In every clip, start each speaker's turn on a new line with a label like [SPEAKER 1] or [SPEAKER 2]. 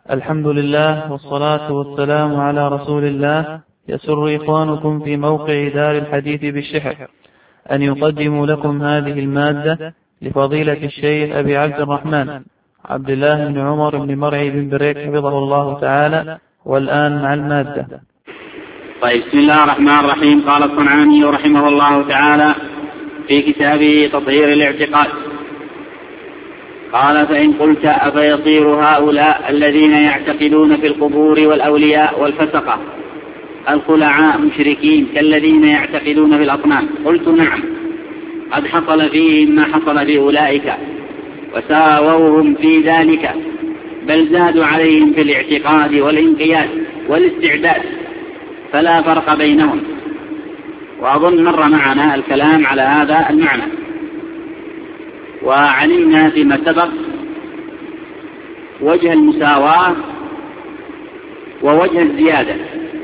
[SPEAKER 1] الحمد لله والصلاة والسلام على رسول الله. يسر إخوانكم في موقع دار الحديث بالشحر أن يقدموا لكم هذه المادة لفضيلة الشيخ أبي عبد الرحمن عبد الله بن عمر بن مرعي بن بريك حفظه الله تعالى. والآن مع المادة.
[SPEAKER 2] طيب، بسم الله الرحمن الرحيم. قال الصنعاني رحمه الله تعالى في كتابه تطهير الاعتقاد، قال: فإن قلت أفيصير هؤلاء الذين يعتقدون في القبور والأولياء والفسقة الخلعاء مشركين كالذين يعتقدون في الأصنام؟ قلت: نعم، قد حصل فيهم ما حصل في أولئك وساووهم في ذلك، بل زادوا عليهم في الاعتقاد والانقياد والاستعداد، فلا فرق بينهم. وأظن مر معنا الكلام على هذا المعنى، وعلمنا فيما سبق وجه المساواة ووجه الزيادة.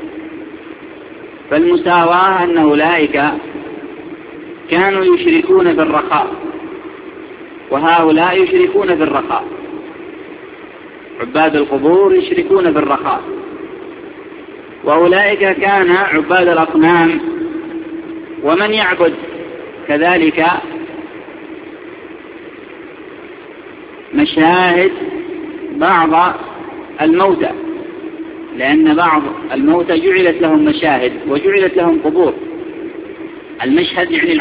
[SPEAKER 2] فالمساواة أن أولئك كانوا يشركون بالرخاء وهؤلاء يشركون بالرخاء، عباد القبور يشركون بالرخاء، وأولئك كان عباد الأصنام ومن يعبد كذلك مشاهد بعض الموتى، لأن بعض الموتى جعلت لهم مشاهد وجعلت لهم قبور. المشهد يعني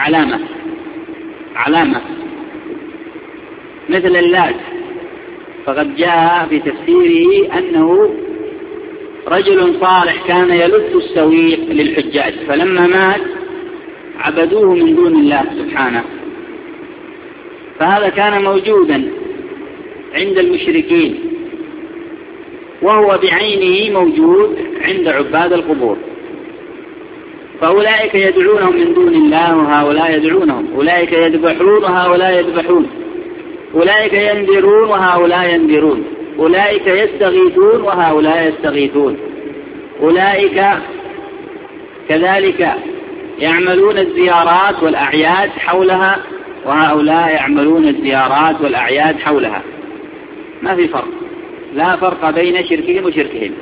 [SPEAKER 2] علامة مثل اللات، فقد جاء في تفسيره أنه رجل صالح كان يلت السويق للحجاج، فلما مات عبدوه من دون الله سبحانه. فهذا كان موجودا عند المشركين، وهو بعينه موجود عند عباد القبور. فأولئك يدعونهم من دون الله وهؤلاء يدعونهم، أولئك يذبحون وهؤلاء يذبحون، أولئك ينذرون وهؤلاء ينذرون، أولئك يستغيثون وهؤلاء يستغيثون، أولئك كذلك يعملون الزيارات والأعياد حولها وهؤلاء يعملون الزيارات والأعياد حولها. ما في فرق، لا فرق بين شركهم وشركهم.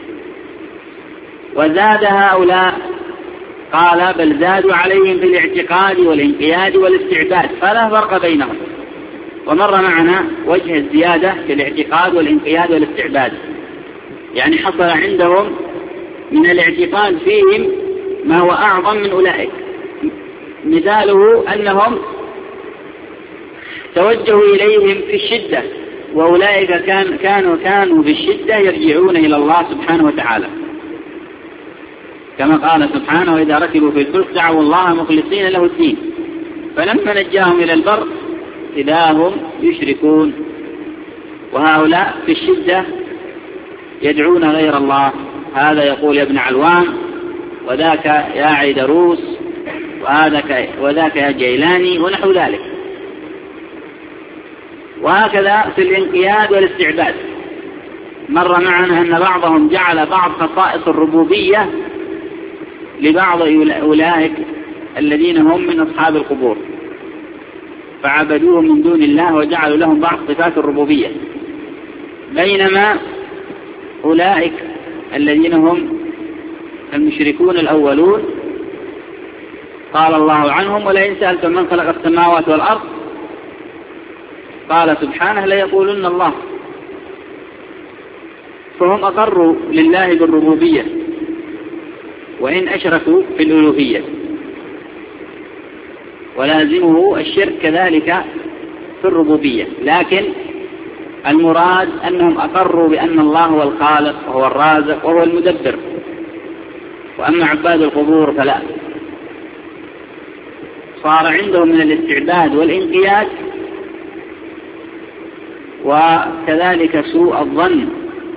[SPEAKER 2] وزاد هؤلاء، قال: بل زادوا عليهم في الاعتقاد والانقياد والاستعداد، فلا فرق بينهم. ومر معنا وجه الزيادة في الاعتقاد والانقياد والاستعداد، يعني حصل عندهم من الاعتقاد فيهم ما هو أعظم من أولئك. مثاله أنهم توجهوا إليهم في الشدة، وأولئك كانوا في الشدة يرجعون إلى الله سبحانه وتعالى، كما قال سبحانه: وإذا ركبوا في الفلك دعوا الله مخلصين له الدين فلما نجاهم إلى البر إذا هم يشركون. وهؤلاء في الشدة يدعون غير الله، هذا يقول يا ابن علوان، وذاك يا عيدروس، وذاك يا جيلاني، ونحو ذلك. وهكذا في الانقياد والاستعباد مر معنا أن بعضهم جعل بعض خصائص الربوبية لبعض أولئك الذين هم من أصحاب القبور، فعبدوهم من دون الله وجعلوا لهم بعض صفات الربوبية، بينما أولئك الذين هم المشركون الأولون قال الله عنهم: ولئن سألتم من خلق السماوات والأرض قال سبحانه ليقولن الله. فهم أقروا لله بالربوبية وإن أشركوا في الألوهية، ولازمه الشرك كذلك في الربوبية، لكن المراد أنهم أقروا بأن الله هو الخالق وهو الرازق وهو المدبر. وأما عباد القبور فلا، صار عندهم من الاستعداد والانقياد وكذلك سوء الظن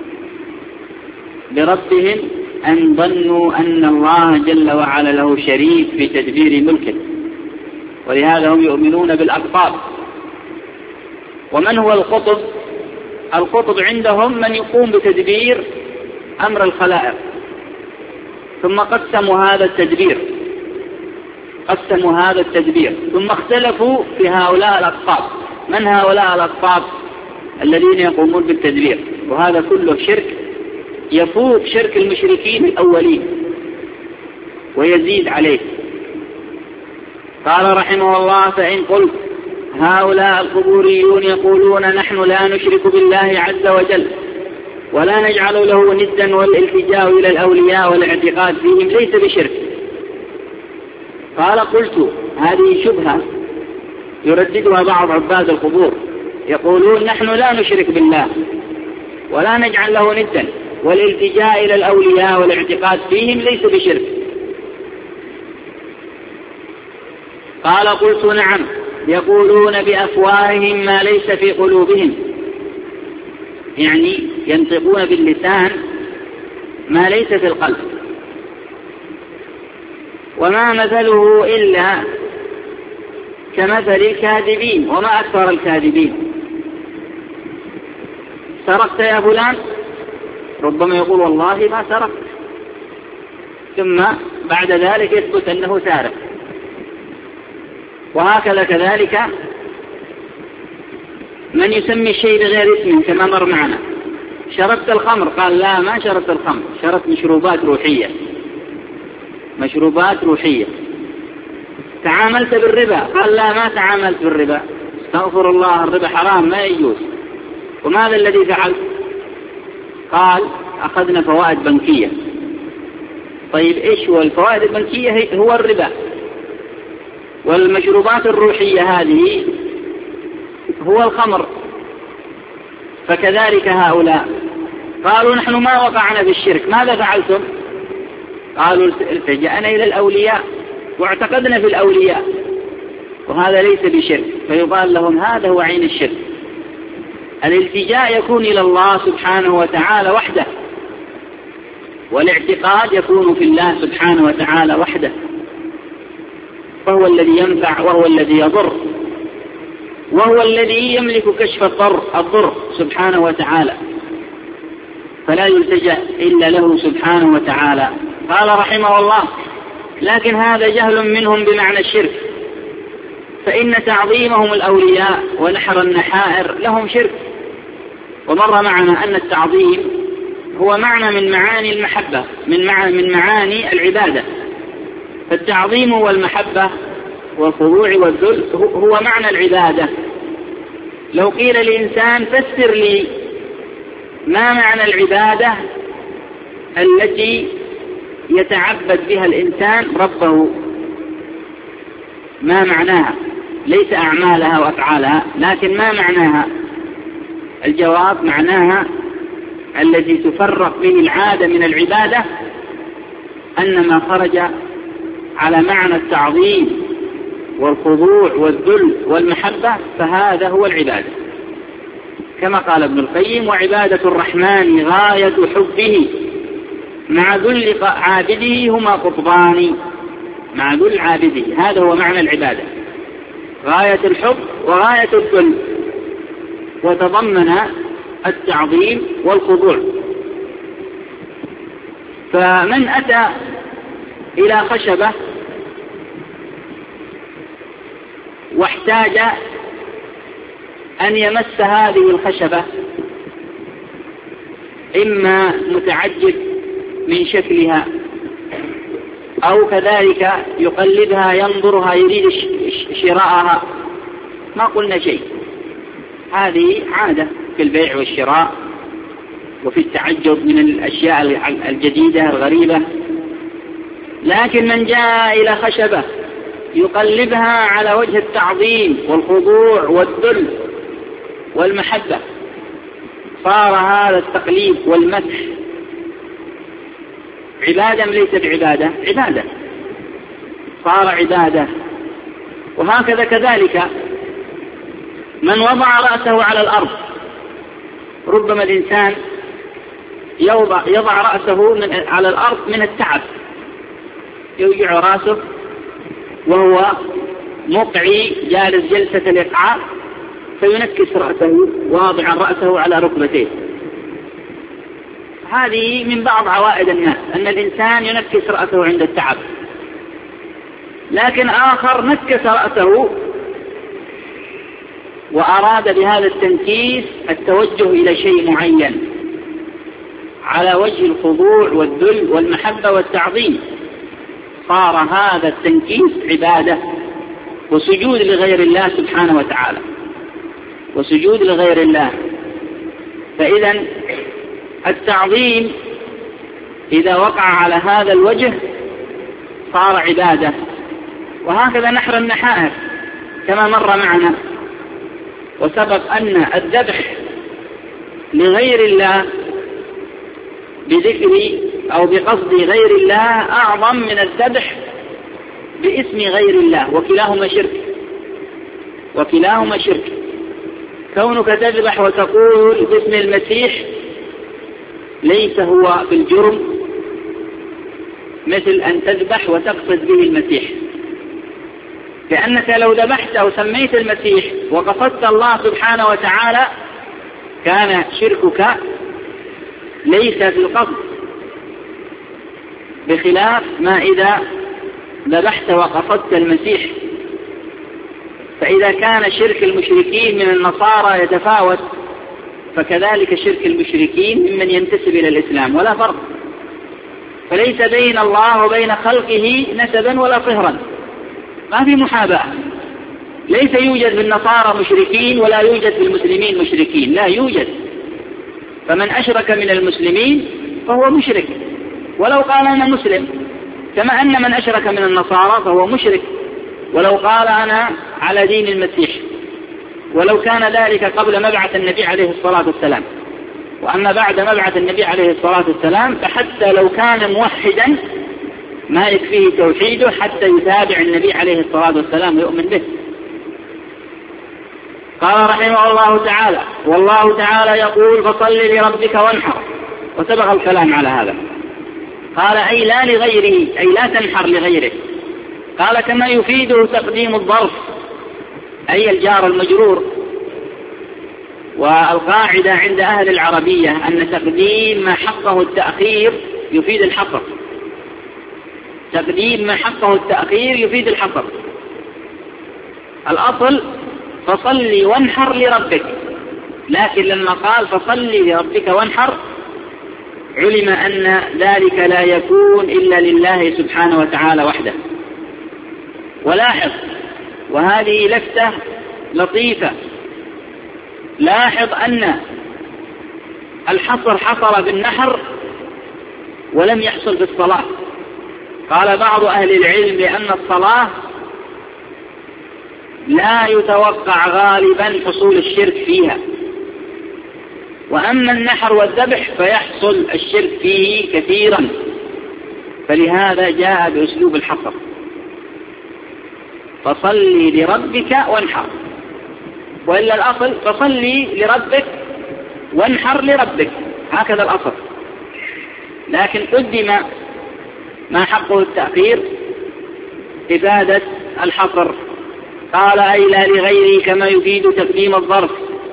[SPEAKER 2] بربهم، أن ظنوا أن الله جل وعلا له شريك في تدبير ملكه، ولهذا هم يؤمنون بالأقطاب. ومن هو القطب؟ القطب عندهم من يقوم بتدبير أمر الخلائق، ثم قسموا هذا التدبير ثم اختلفوا في هؤلاء الأقطاب. من هؤلاء الأقطاب الذين يقومون بالتدبير؟ وهذا كله شرك يفوق شرك المشركين الأولين ويزيد عليه. قال رحمه الله: فإن قلت هؤلاء القبوريون يقولون نحن لا نشرك بالله عز وجل ولا نجعل له ندا والالتجاء إلى الأولياء والاعتقاد فيهم ليس بشرك. قال: قلت هذه شبهة يرددها بعض عباد القبور، يقولون نحن لا نشرك بالله ولا نجعل له ندا والالتجاء إلى الأولياء والاعتقاد فيهم ليس بشرك. قال: قلت نعم، يقولون بأفواههم ما ليس في قلوبهم، يعني ينطقون باللسان ما ليس في القلب. وما مثله إلا كمثل الكاذبين، وما أكثر الكاذبين. سرقت يا فلان؟ ربما يقول والله ما سرقت، ثم بعد ذلك يثبت أنه سارق. وهكذا كذلك من يسمي الشيء بغير اسمه كما مر معنا. شربت الخمر؟ قال لا ما شربت الخمر، شربت مشروبات روحية، مشروبات روحية. تعاملت بالربا؟ قال لا ما تعاملت بالربا، استغفر الله الربا حرام ما يجوز. وماذا الذي فعلت؟ قال أخذنا فوائد بنكية. طيب إيش هو الفوائد البنكية؟ هو الربا. والمشروبات الروحية هذه هو الخمر. فكذلك هؤلاء قالوا نحن ما وقعنا في الشرك، ماذا فعلتم؟ قالوا التجأنا إلى الأولياء واعتقدنا في الأولياء، وهذا ليس بشرك. فيقال لهم هذا هو عين الشرك. الالتجاء يكون إلى الله سبحانه وتعالى وحده، والاعتقاد يكون في الله سبحانه وتعالى وحده، فهو الذي ينفع وهو الذي يضر، وهو الذي يملك كشف الضر سبحانه وتعالى، فلا يلتجأ إلا له سبحانه وتعالى. قال رحمه الله: لكن هذا جهل منهم بمعنى الشرك، فإن تعظيمهم الأولياء ونحر النحائر لهم شرك. ومر معنا أن التعظيم هو معنى من معاني المحبة، من معاني العبادة. فالتعظيم والمحبة والخضوع والذل هو معنى العبادة. لو قيل لإنسان فسر لي ما معنى العبادة التي يتعبد بها الإنسان ربه، ما معناها؟ ليس أعمالها وأفعالها، لكن ما معناها؟ الجواب: معناها الذي تفرق به العادة من العبادة أن ما خرج على معنى التعظيم والخضوع والذل والمحبة فهذا هو العبادة. كما قال ابن القيم: وعبادة الرحمن غاية حبه مع ذل عابده هما قطبان. مع ذل عابده، هذا هو معنى العبادة، غاية الحب وغاية الذل، وتضمن التعظيم والخضوع. فمن أتى إلى خشبة واحتاج أن يمس هذه الخشبة، إما متعجب من شكلها أو كذلك يقلدها ينظرها يريد شراءها، ما قلنا شيء، هذه عادة في البيع والشراء وفي التعجب من الأشياء الجديدة الغريبة. لكن من جاء إلى خشبة يقلبها على وجه التعظيم والخضوع والذل والمحبة، صار هذا التقليب والمسح عبادة ليس بعبادة، عبادة، صار عبادة. وهكذا كذلك من وضع رأسه على الأرض، ربما الإنسان يضع رأسه على الأرض من التعب، يوجع رأسه وهو مقعي جالس جلسة الإقعاء، فينكس رأسه واضعا رأسه على ركبتيه. هذه من بعض عوائد الناس أن الإنسان ينكس رأسه عند التعب. لكن آخر نكس رأسه وأراد بهذا التنكيس التوجه إلى شيء معين، على وجه الخضوع والذل والمحبة والتعظيم، صار هذا التنكيس عبادة وسجود لغير الله سبحانه وتعالى، وسجود لغير الله. فإذا التعظيم إذا وقع على هذا الوجه صار عبادة. وهكذا نحر النحائر كما مر معنا، وسبق أن الذبح لغير الله بذكر أو بقصد غير الله أعظم من الذبح باسم غير الله، وكلاهما شرك، وكلاهما شرك. كونك تذبح وتقول باسم المسيح ليس هو بالجرم مثل أن تذبح وتقصد به المسيح، لأنك لو ذبحت أو سميت المسيح وقصدت الله سبحانه وتعالى كان شركك ليس في القصد، بخلاف ما إذا ذبحت وقصدت المسيح. فإذا كان شرك المشركين من النصارى يتفاوت، فكذلك شرك المشركين ممن ينتسب إلى الإسلام، ولا فرق. فليس بين الله وبين خلقه نسبا ولا صهرا، ما في محاباة. ليس يوجد في النصارى مشركين ولا يوجد في المسلمين مشركين، لا يوجد. فمن أشرك من المسلمين فهو مشرك ولو قال أنا مسلم، كما أن من أشرك من النصارى فهو مشرك ولو قال أنا على دين المسيح، ولو كان ذلك قبل مبعث النبي عليه الصلاة والسلام. وأما بعد مبعث النبي عليه الصلاة والسلام فحتى لو كان موحدا ما يكفيه توحيده حتى يتابع النبي عليه الصلاة والسلام ويؤمن به. قال رحمه الله تعالى: والله تعالى يقول: فصل لربك وانحر. وسبق الكلام على هذا. قال: أي لا لغيره، أي لا تنحر لغيره. قال: كما يفيده تقديم الظرف، أي الجار المجرور. والقاعدة عند أهل العربية أن تقديم ما حقه التأخير يفيد الحصر، تقديم ما حقه التأخير يفيد الحصر. الأصل فصل وانحر لربك، لكن لما قال فصل لربك وانحر علم أن ذلك لا يكون إلا لله سبحانه وتعالى وحده. ولاحظ، وهذه لفتة لطيفة، لاحظ أن الحصر حصر بالنحر ولم يحصل بالصلاة. قال بعض أهل العلم بأن الصلاة لا يتوقع غالبا حصول الشرك فيها، وأما النحر والذبح فيحصل الشرك فيه كثيرا، فلهذا جاء بأسلوب الحصر: فصلي لربك وانحر. وإلا الأصل فصلي لربك وانحر لربك، هكذا الأصل، لكن قدم ما حقه التأخير إفادة الحصر. قال: أي لا لغيره، كما يفيد تقديم الظرف.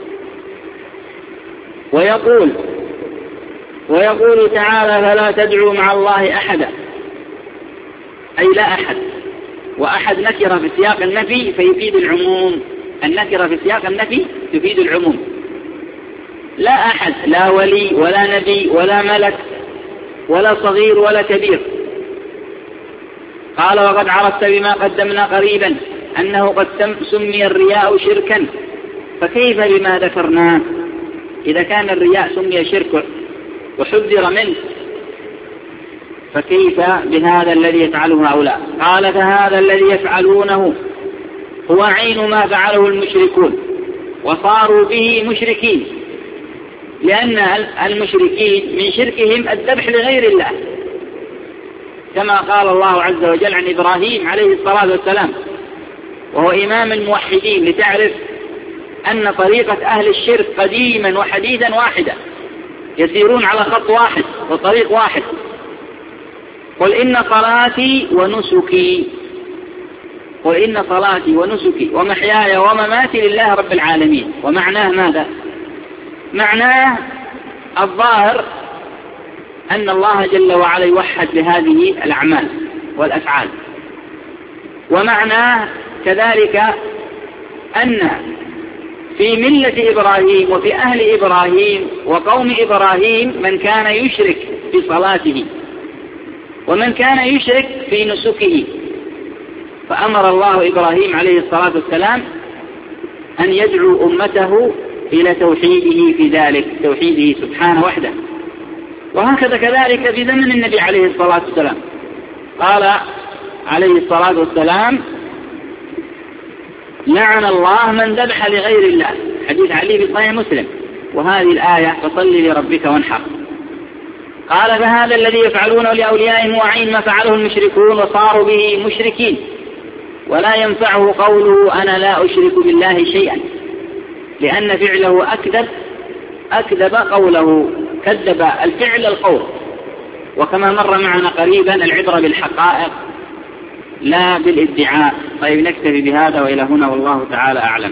[SPEAKER 2] ويقول تعالى: فلا تدعوا مع الله أحدا، أي لا أحد. وأحد نكرة في سياق النفي فيفيد العموم، النكرة في سياق النفي تفيد العموم. لا أحد، لا ولي ولا نبي ولا ملك ولا صغير ولا كبير. قال: وقد عرفت بما قدمنا قريبا أنه قد سمي الرياء شركا، فكيف بما ذكرناه؟ إذا كان الرياء سمي شرك وحذر منه، فكيف بهذا الذي يفعله هؤلاء؟ قال: فهذا الذي يفعلونه هو عين ما فعله المشركون وصاروا به مشركين، لأن المشركين من شركهم الذبح لغير الله، كما قال الله عز وجل عن إبراهيم عليه الصلاة والسلام وهو إمام الموحدين، لتعرف أن طريقة أهل الشرك قديما وحديثا واحدة، يسيرون على خط واحد وطريق واحد. قل إن صلاتي ونسكي، قل إن صلاتي ونسكي ومحياي ومماتي لله رب العالمين. ومعناه ماذا؟ معناه الظاهر أن الله جل وعلا يوحد بهذه الأعمال والأفعال، ومعناه كذلك أن في ملة إبراهيم وفي أهل إبراهيم وقوم إبراهيم من كان يشرك في صلاته ومن كان يشرك في نسكه، فأمر الله إبراهيم عليه الصلاة والسلام أن يدعو أمته إلى توحيده في ذلك، توحيده سبحانه وحده. وهكذا كذلك في زمن النبي عليه الصلاة والسلام قال عليه الصلاة والسلام: لعن الله من ذبح لغير الله، حديث علي في صحيح مسلم. وهذه الآية: فصل لربك وانحر. قال: فهذا الذي يفعلونه لأوليائهم وعين ما فعله المشركون وصاروا به مشركين، ولا ينفعه قوله أنا لا أشرك بالله شيئا، لأن فعله أكذب قوله، كذب الفعل القول. وكما مر معنا قريبا العبرة بالحقائق لا بالادعاء. طيب نكتفي بهذا وإلى هنا والله تعالى أعلم.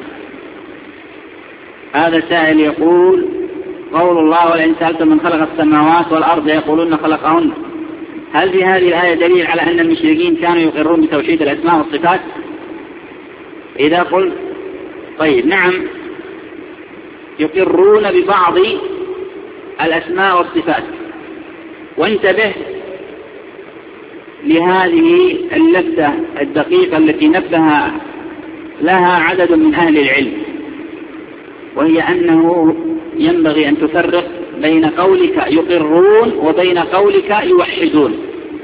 [SPEAKER 2] هذا سائل يقول: قول الله: ولئن سألتم من خلق السماوات والأرض يقولون خلقهن، هل في هذه الآية دليل على أن المشركين كانوا يقرون بتوحيد الأسماء والصفات؟ إذا قلت طيب نعم، يقرون ببعض الأسماء والصفات. وانتبه لهذه اللفتة الدقيقة التي نبه لها عدد من أهل العلم، وهي أنه ينبغي أن تفرق بين قولك يقرون وبين قولك يوحدون.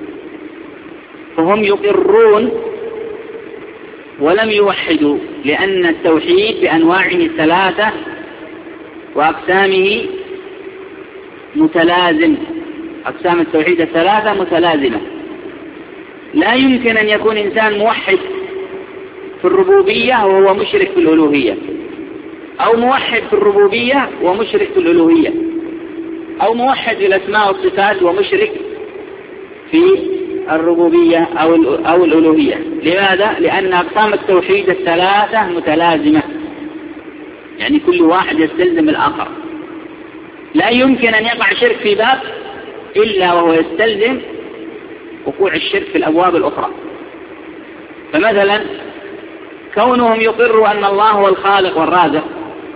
[SPEAKER 2] فهم يقرون ولم يوحدوا، لأن التوحيد بأنواعه الثلاثة وأقسامه متلازم، أقسام التوحيد الثلاثة متلازمة. لا يمكن أن يكون إنسان موحد في الربوبية وهو مشرك في الألوهية، أو موحد في الربوبية ومشرك في الألوهية، أو موحد في الأسماء والصفات ومشرك في الربوبية أو الألوهية. لماذا؟ لأن أقسام التوحيد الثلاثة متلازمة، يعني كل واحد يستلزم الآخر. لا يمكن أن يقع شرك في باب إلا وهو يستلزم وقوع الشرك في الأبواب الأخرى. فمثلا كونهم يقروا أن الله هو الخالق والرازق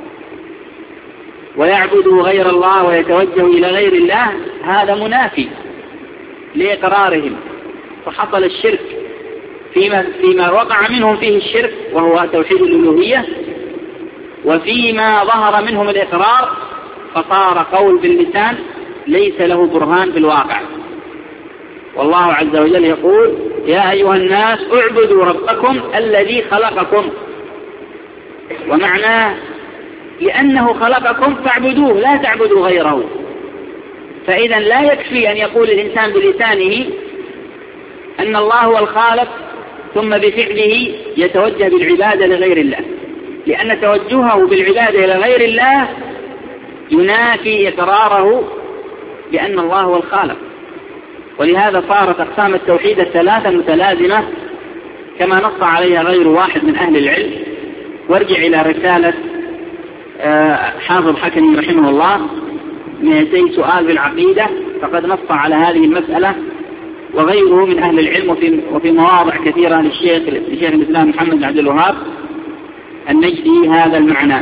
[SPEAKER 2] ويعبدوا غير الله ويتوجهوا إلى غير الله، هذا منافي لإقرارهم، فحصل الشرك فيما وقع منهم فيه الشرك وهو توحيد الألوهية، وفيما ظهر منهم الإقرار فصار قول باللسان ليس له برهان في الواقع. والله عز وجل يقول: يا أيها الناس اعبدوا ربكم الذي خلقكم، ومعناه لأنه خلقكم فاعبدوه لا تعبدوا غيره. فإذا لا يكفي أن يقول الإنسان بلسانه أن الله هو الخالق ثم بفعله يتوجه بالعبادة لغير الله، لأن توجهه بالعبادة إلى غير الله ينافي إقراره بأن الله هو الخالق. ولهذا صارت أقسام التوحيد الثلاثة متلازمة كما نص عليها غير واحد من أهل العلم. وارجع إلى رسالة حافظ حكمي رحمه الله 200 سؤال بالعقيدة، فقد نص على هذه المسألة، وغيره من أهل العلم وفي مواضع كثيرة للشيخ الإسلام محمد بن عبد الوهاب النجدي هذا المعنى.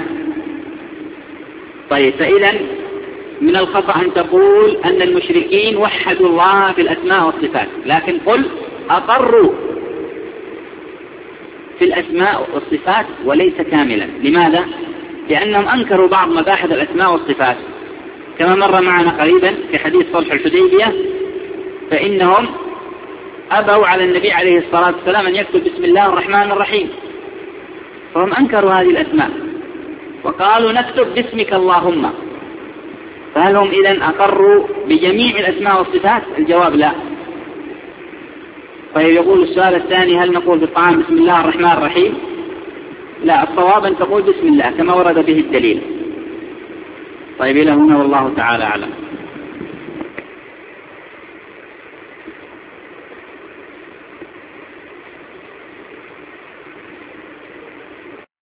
[SPEAKER 2] طيب، فإذا من الخطأ أن تقول أن المشركين وحدوا الله في الأسماء والصفات، لكن قل أقروا في الأسماء والصفات وليس كاملا. لماذا؟ لأنهم أنكروا بعض مباحث الأسماء والصفات كما مر معنا قريبا في حديث صلح الحديبية، فإنهم أبوا على النبي عليه الصلاة والسلام أن يكتب بسم الله الرحمن الرحيم، فهم أنكروا هذه الأسماء وقالوا نكتب باسمك اللهم. فهل هم إذن أقروا بجميع الأسماء والصفات؟ الجواب لا. طيب، يقول السؤال الثاني: هل نقول في الطعام بسم الله الرحمن الرحيم؟ لا، الصواب أن تقول بسم الله كما ورد به الدليل. طيب، إلى هنا والله تعالى أعلم.